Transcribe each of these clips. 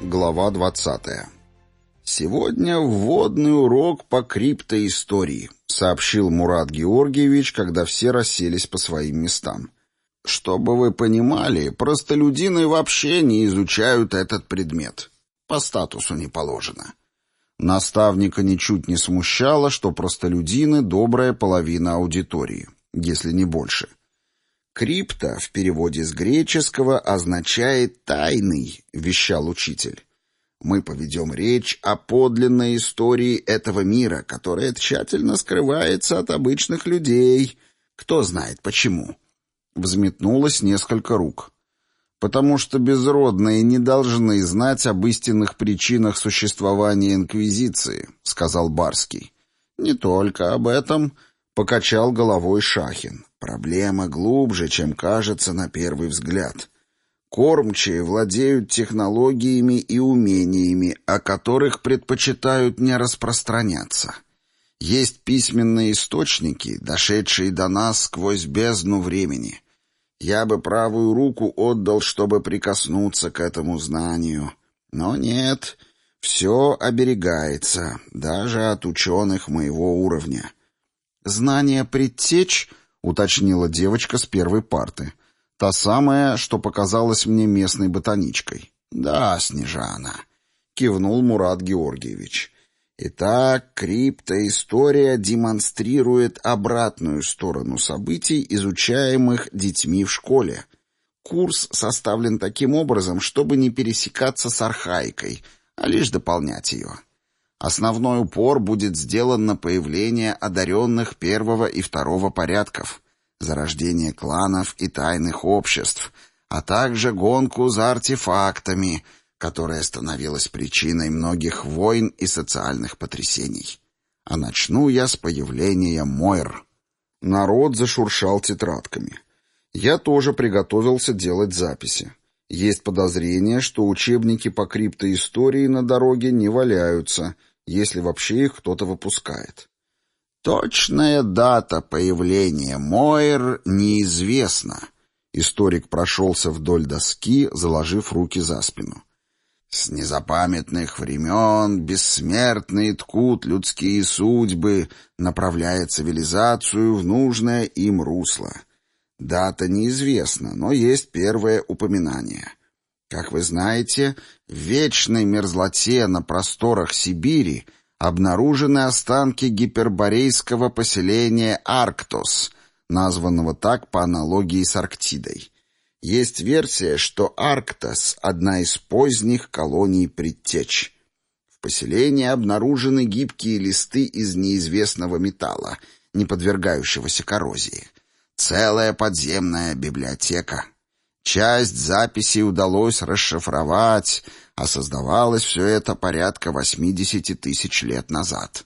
Глава 20. «Сегодня вводный урок по криптоистории», — сообщил Мурат Георгиевич, когда все расселись по своим местам. «Чтобы вы понимали, простолюдины вообще не изучают этот предмет. По статусу не положено». Наставника ничуть не смущало, что простолюдины — добрая половина аудитории, если не больше. «Крипто» в переводе с греческого означает «тайный», — вещал учитель. «Мы поведем речь о подлинной истории этого мира, которая тщательно скрывается от обычных людей. Кто знает почему?» Взметнулось несколько рук. «Потому что безродные не должны знать об истинных причинах существования Инквизиции», — сказал Барский. «Не только об этом», — покачал головой Шахин. «Проблема глубже, чем кажется на первый взгляд. Кормчие владеют технологиями и умениями, о которых предпочитают не распространяться. Есть письменные источники, дошедшие до нас сквозь бездну времени. Я бы правую руку отдал, чтобы прикоснуться к этому знанию. Но нет, все оберегается, даже от ученых моего уровня». «Знание предтеч?» — уточнила девочка с первой парты. Та самая, что показалась мне местной ботаничкой. «Да, Снежана», — кивнул Мурат Георгиевич. «Итак, криптоистория демонстрирует обратную сторону событий, изучаемых детьми в школе. Курс составлен таким образом, чтобы не пересекаться с архаикой, а лишь дополнять ее. Основной упор будет сделан на появление одаренных первого и второго порядков, зарождение кланов и тайных обществ, а также гонку за артефактами, которая становилась причиной многих войн и социальных потрясений. А начну я с появления Мойр». Народ зашуршал тетрадками. Я тоже приготовился делать записи. Есть подозрение, что учебники по криптоистории на дороге не валяются, если вообще их кто-то выпускает. «Точная дата появления Мойр неизвестна», — историк прошелся вдоль доски, заложив руки за спину. «С незапамятных времен бессмертные ткут людские судьбы, направляя цивилизацию в нужное им русло. Дата неизвестна, но есть первое упоминание. Как вы знаете, в вечной мерзлоте на просторах Сибири обнаружены останки гиперборейского поселения Арктос, названного так по аналогии с Арктидой. Есть версия, что Арктос — одна из поздних колоний предтеч. В поселении обнаружены гибкие листы из неизвестного металла, не подвергающегося коррозии. Целая подземная библиотека. Часть записей удалось расшифровать, а создавалось все это порядка 80 тысяч лет назад.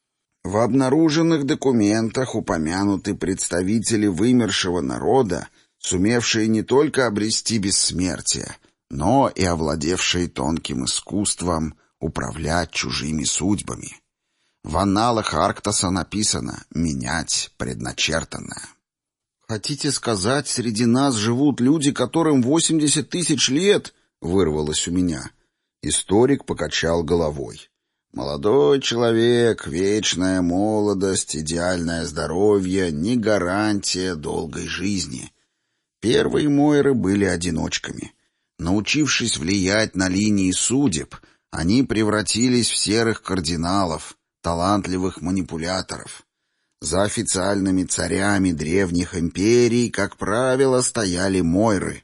В обнаруженных документах упомянуты представители вымершего народа, сумевшие не только обрести бессмертие, но и овладевшие тонким искусством управлять чужими судьбами. В анналах Арктоса написано «менять предначертанное». «Хотите сказать, среди нас живут люди, которым 80 тысяч лет?» — вырвалось у меня. Историк покачал головой. «Молодой человек, вечная молодость, идеальное здоровье — не гарантия долгой жизни. Первые Мойры были одиночками. Научившись влиять на линии судеб, они превратились в серых кардиналов, талантливых манипуляторов. За официальными царями древних империй, как правило, стояли Мойры.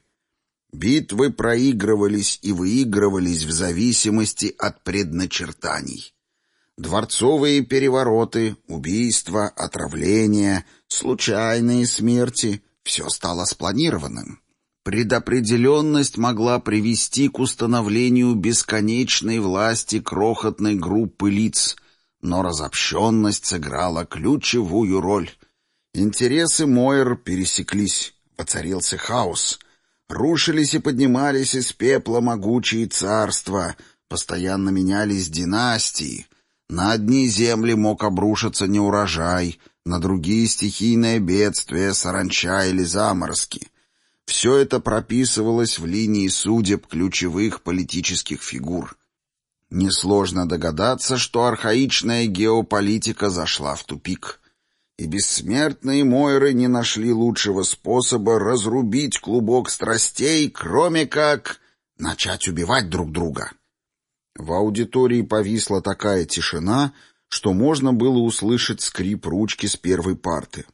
Битвы проигрывались и выигрывались в зависимости от предначертаний. Дворцовые перевороты, убийства, отравления, случайные смерти — все стало спланированным. Предопределенность могла привести к установлению бесконечной власти крохотной группы лиц, но разобщенность сыграла ключевую роль. Интересы Мойр пересеклись, воцарился хаос. Рушились и поднимались из пепла могучие царства, постоянно менялись династии. На одни земли мог обрушиться неурожай, на другие — стихийное бедствие, саранча или заморозки. Все это прописывалось в линии судеб ключевых политических фигур. Несложно догадаться, что архаичная геополитика зашла в тупик. И бессмертные Мойры не нашли лучшего способа разрубить клубок страстей, кроме как начать убивать друг друга. В аудитории повисла такая тишина, что можно было услышать скрип ручки с первой парты.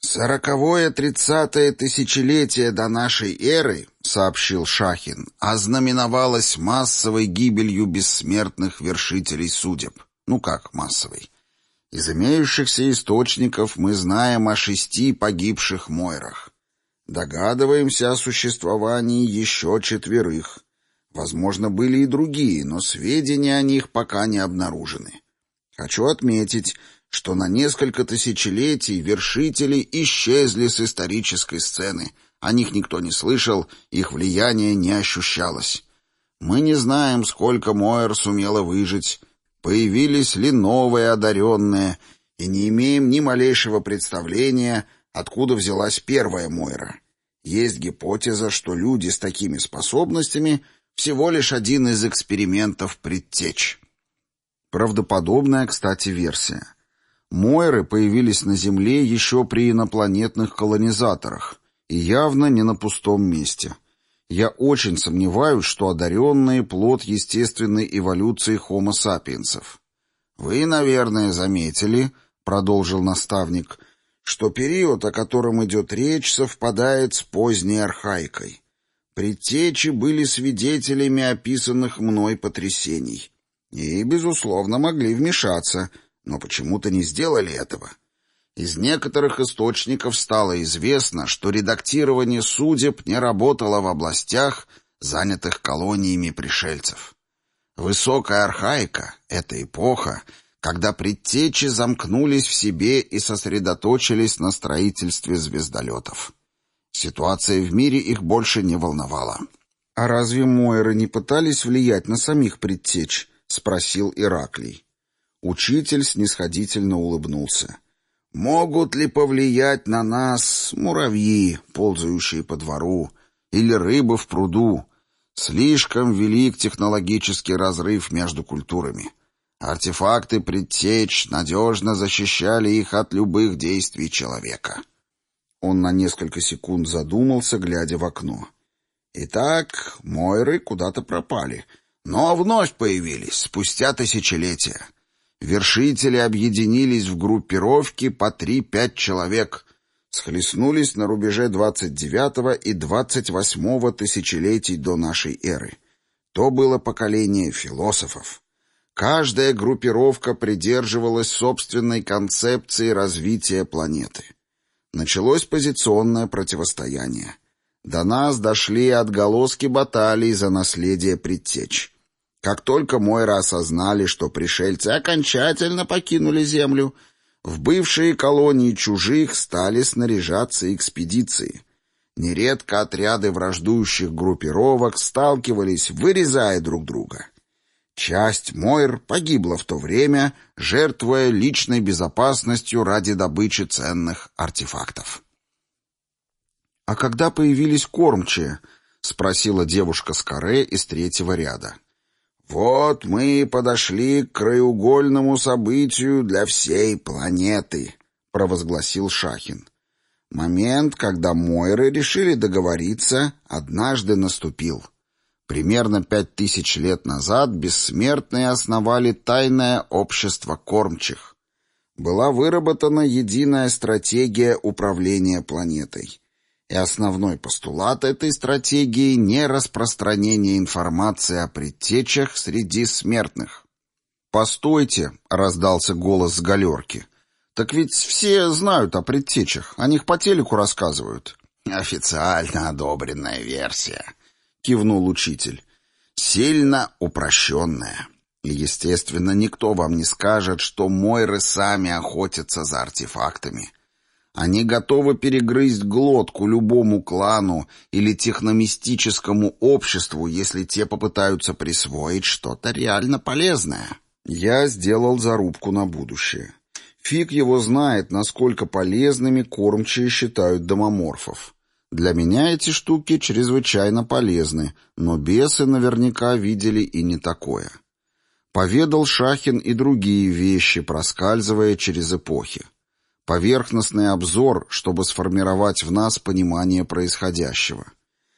«40-30 тысячелетие до нашей эры, — сообщил Шахин, — ознаменовалось массовой гибелью бессмертных вершителей судеб. Ну как массовой? Из имеющихся источников мы знаем о 6 погибших Мойрах. Догадываемся о существовании еще 4. Возможно, были и другие, но сведения о них пока не обнаружены. Хочу отметить, что на несколько тысячелетий вершители исчезли с исторической сцены. О них никто не слышал, их влияние не ощущалось. Мы не знаем, сколько Мойр сумело выжить, появились ли новые одаренные, и не имеем ни малейшего представления, откуда взялась первая Мойра. Есть гипотеза, что люди с такими способностями всего лишь один из экспериментов предтеч. Правдоподобная, кстати, версия. Мойры появились на Земле еще при инопланетных колонизаторах, и явно не на пустом месте. Я очень сомневаюсь, что одаренные — плод естественной эволюции хомо сапиенсов. «Вы, наверное, заметили, — продолжил наставник, — что период, о котором идет речь, совпадает с поздней архаикой. Предтечи были свидетелями описанных мной потрясений и, безусловно, могли вмешаться, но почему-то не сделали этого. Из некоторых источников стало известно, что редактирование судеб не работало в областях, занятых колониями пришельцев. Высокая архаика — это эпоха, когда предтечи замкнулись в себе и сосредоточились на строительстве звездолетов. Ситуация в мире их больше не волновала. «А разве Мойры не пытались влиять на самих предтеч?» — спросил Ираклий. Учитель снисходительно улыбнулся. «Могут ли повлиять на нас муравьи, ползающие по двору, или рыбы в пруду? Слишком велик технологический разрыв между культурами. Артефакты предтеч надежно защищали их от любых действий человека». Он на несколько секунд задумался, глядя в окно. «Итак, Мойры куда-то пропали, но вновь появились спустя тысячелетия. Вершители объединились в группировки по 3-5 человек, схлестнулись на рубеже 29 и 28 тысячелетий до нашей эры. То было поколение философов. Каждая группировка придерживалась собственной концепции развития планеты. Началось позиционное противостояние. До нас дошли отголоски баталий за наследие предтеч. Как только Мойры осознали, что пришельцы окончательно покинули Землю, в бывшие колонии чужих стали снаряжаться экспедиции. Нередко отряды враждующих группировок сталкивались, вырезая друг друга. Часть Мойр погибла в то время, жертвуя личной безопасностью ради добычи ценных артефактов. «А когда появились кормчие?» — спросила девушка с каре из 3-го ряда. «Вот мы подошли к краеугольному событию для всей планеты», — провозгласил Шахин. Момент, когда Мойры решили договориться, однажды наступил. Примерно 5000 лет назад бессмертные основали тайное общество кормчих. Была выработана единая стратегия управления планетой. И основной постулат этой стратегии — не распространение информации о предтечах среди смертных. «Постойте», — раздался голос с галерки. «Так ведь все знают о предтечах, о них по телеку рассказывают». «Официально одобренная версия», — кивнул учитель. «Сильно упрощенная. И, естественно, никто вам не скажет, что Мойры сами охотятся за артефактами. Они готовы перегрызть глотку любому клану или техномистическому обществу, если те попытаются присвоить что-то реально полезное». Я сделал зарубку на будущее. Фиг его знает, насколько полезными кормчие считают домоморфов. Для меня эти штуки чрезвычайно полезны, но бесы наверняка видели и не такое. Поведал Шахин и другие вещи, проскальзывая через эпохи. Поверхностный обзор, чтобы сформировать в нас понимание происходящего.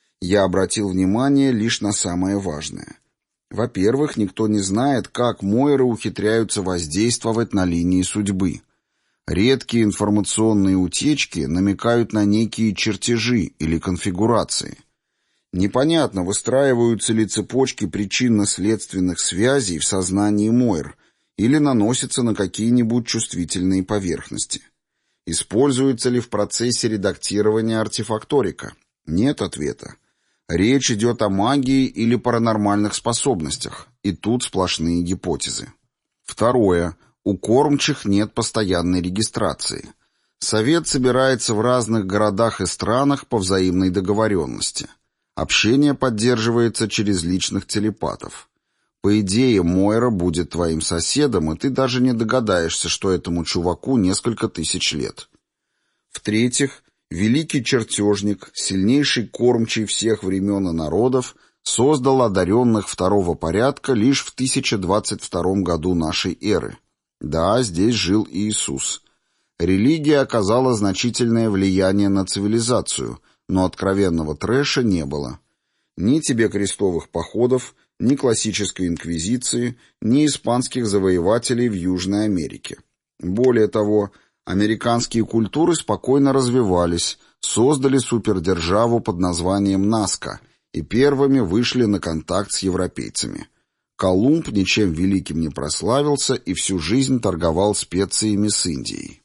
Я обратил внимание лишь на самое важное. Во-первых, никто не знает, как Мойры ухитряются воздействовать на линии судьбы. Редкие информационные утечки намекают на некие чертежи или конфигурации. Непонятно, выстраиваются ли цепочки причинно-следственных связей в сознании Мойр или наносятся на какие-нибудь чувствительные поверхности. Используется ли в процессе редактирования артефакторика? Нет ответа. Речь идет о магии или паранормальных способностях, и тут сплошные гипотезы. Второе. У кормчих нет постоянной регистрации. Совет собирается в разных городах и странах по взаимной договоренности. Общение поддерживается через личных телепатов. По идее, Мойра будет твоим соседом, и ты даже не догадаешься, что этому чуваку несколько тысяч лет. В-третьих, великий чертежник, сильнейший кормчий всех времен и народов, создал одаренных второго порядка лишь в 1022 году нашей эры. Да, здесь жил Иисус. Религия оказала значительное влияние на цивилизацию, но откровенного трэша не было. Ни тебе крестовых походов, ни классической инквизиции, ни испанских завоевателей в Южной Америке. Более того, американские культуры спокойно развивались, создали супердержаву под названием Назка и первыми вышли на контакт с европейцами. Колумб ничем великим не прославился и всю жизнь торговал специями с Индией.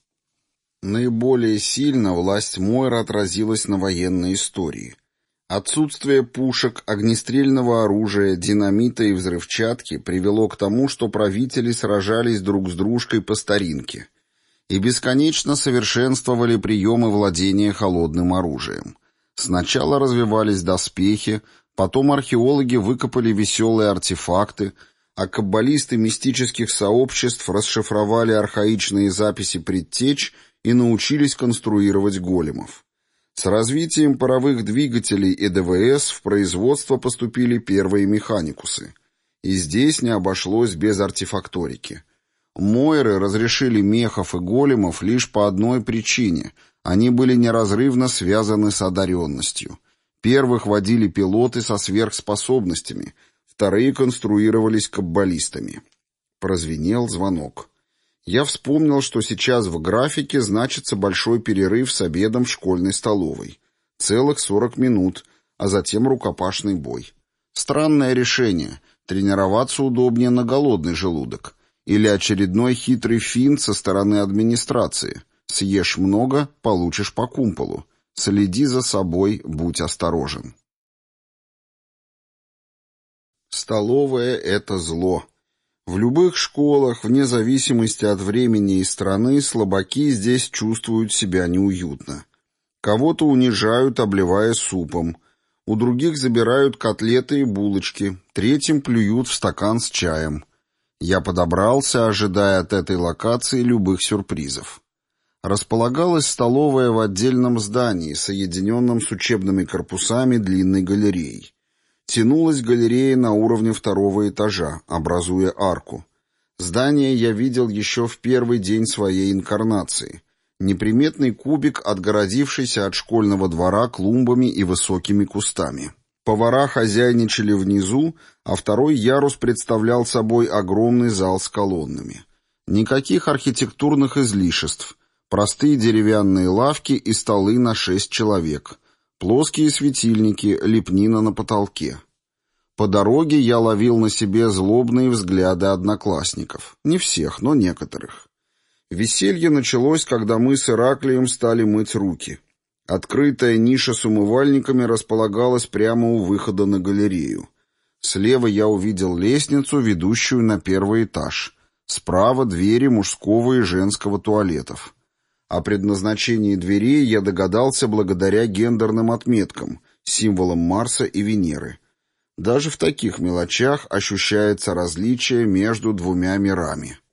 Наиболее сильно власть Мойр отразилась на военной истории. Отсутствие пушек, огнестрельного оружия, динамита и взрывчатки привело к тому, что правители сражались друг с дружкой по старинке и бесконечно совершенствовали приемы владения холодным оружием. Сначала развивались доспехи, потом археологи выкопали веселые артефакты, а каббалисты мистических сообществ расшифровали архаичные записи предтеч и научились конструировать големов. С развитием паровых двигателей и ДВС в производство поступили первые механикусы. И здесь не обошлось без артефакторики. Мойры разрешили мехов и големов лишь по одной причине – они были неразрывно связаны с одаренностью. Первых водили пилоты со сверхспособностями, вторые конструировались каббалистами. Прозвенел звонок. Я вспомнил, что сейчас в графике значится большой перерыв с обедом в школьной столовой. Целых 40 минут, а затем рукопашный бой. Странное решение. Тренироваться удобнее на голодный желудок. Или очередной хитрый финт со стороны администрации. Съешь много — получишь по кумполу. Следи за собой, будь осторожен. Столовая — это зло. В любых школах, вне зависимости от времени и страны, слабаки здесь чувствуют себя неуютно. Кого-то унижают, обливая супом. У других забирают котлеты и булочки, третьим плюют в стакан с чаем. Я подобрался, ожидая от этой локации любых сюрпризов. Располагалась столовая в отдельном здании, соединенном с учебными корпусами длинной галереей. Тянулась галерея на уровне второго этажа, образуя арку. Здание я видел еще в первый день своей инкарнации. Неприметный кубик, отгородившийся от школьного двора клумбами и высокими кустами. Повара хозяйничали внизу, а второй ярус представлял собой огромный зал с колоннами. Никаких архитектурных излишеств. Простые деревянные лавки и столы на 6 человек. Плоские светильники, лепнина на потолке. По дороге я ловил на себе злобные взгляды одноклассников. Не всех, но некоторых. Веселье началось, когда мы с Ираклием стали мыть руки. Открытая ниша с умывальниками располагалась прямо у выхода на галерею. Слева я увидел лестницу, ведущую на первый этаж. Справа двери мужского и женского туалетов. О предназначении дверей я догадался благодаря гендерным отметкам, символам Марса и Венеры. Даже в таких мелочах ощущается различие между двумя мирами.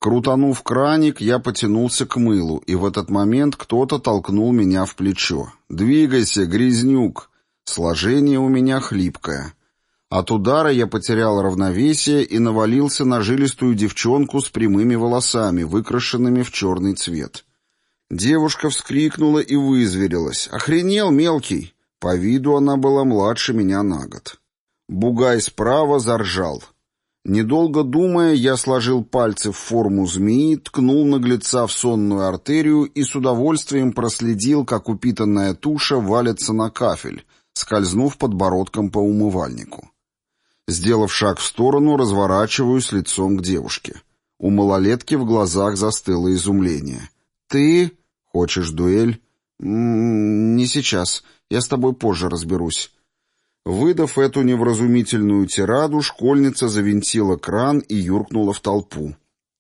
Крутанув краник, я потянулся к мылу, и в этот момент кто-то толкнул меня в плечо. «Двигайся, грязнюк!» Сложение у меня хлипкое. От удара я потерял равновесие и навалился на жилистую девчонку с прямыми волосами, выкрашенными в черный цвет. Девушка вскрикнула и вызверилась. «Охренел, мелкий!» По виду она была младше меня на год. Бугай справа заржал. Недолго думая, я сложил пальцы в форму змеи, ткнул наглеца в сонную артерию и с удовольствием проследил, как упитанная туша валится на кафель, скользнув подбородком по умывальнику. Сделав шаг в сторону, разворачиваюсь лицом к девушке. У малолетки в глазах застыло изумление. «Ты? Хочешь дуэль?» «Не сейчас. Я с тобой позже разберусь». Выдав эту невразумительную тираду, школьница завинтила кран и юркнула в толпу.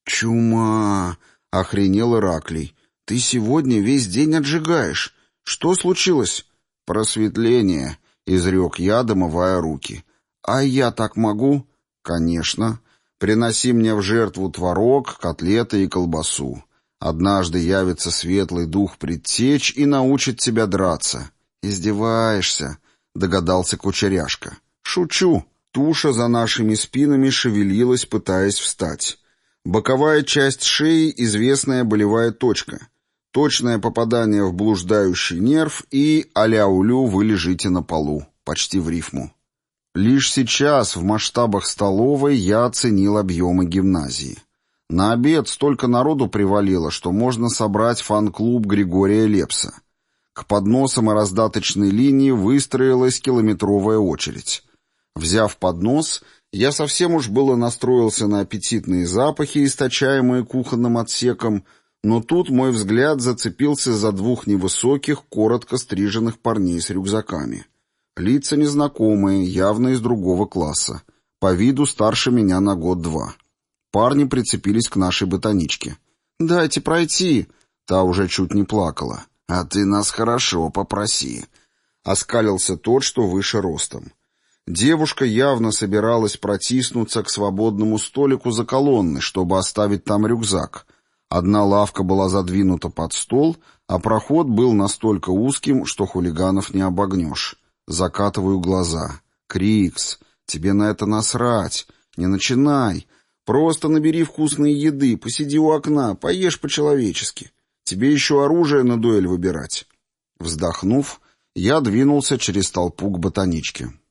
«Чума!» — охренел Ираклий. «Ты сегодня весь день отжигаешь. Что случилось?» «Просветление», — изрек я, домывая руки. «А я так могу?» «Конечно. Приноси мне в жертву творог, котлеты и колбасу. Однажды явится светлый дух предтеч и научит тебя драться». «Издеваешься?» — догадался Кучеряшка. «Шучу». Туша за нашими спинами шевелилась, пытаясь встать. Боковая часть шеи — известная болевая точка. Точное попадание в блуждающий нерв и «аля-улю, вы лежите на полу». Почти в рифму. Лишь сейчас в масштабах столовой я оценил объемы гимназии. На обед столько народу привалило, что можно собрать фан-клуб Григория Лепса. К подносам и раздаточной линии выстроилась километровая очередь. Взяв поднос, я совсем уж было настроился на аппетитные запахи, источаемые кухонным отсеком, но тут мой взгляд зацепился за двух невысоких, коротко стриженных парней с рюкзаками. Лица незнакомые, явно из другого класса. По виду старше меня на год-два. Парни прицепились к нашей ботаничке. «Дайте пройти!» Та уже чуть не плакала. «А ты нас хорошо попроси!» Оскалился тот, что выше ростом. Девушка явно собиралась протиснуться к свободному столику за колонной, чтобы оставить там рюкзак. Одна лавка была задвинута под стол, а проход был настолько узким, что хулиганов не обогнешь. Закатываю глаза. «Крикс, тебе на это насрать. Не начинай. Просто набери вкусной еды, посиди у окна, поешь по-человечески. Тебе еще оружие на дуэль выбирать». Вздохнув, я двинулся через толпу к ботаничке.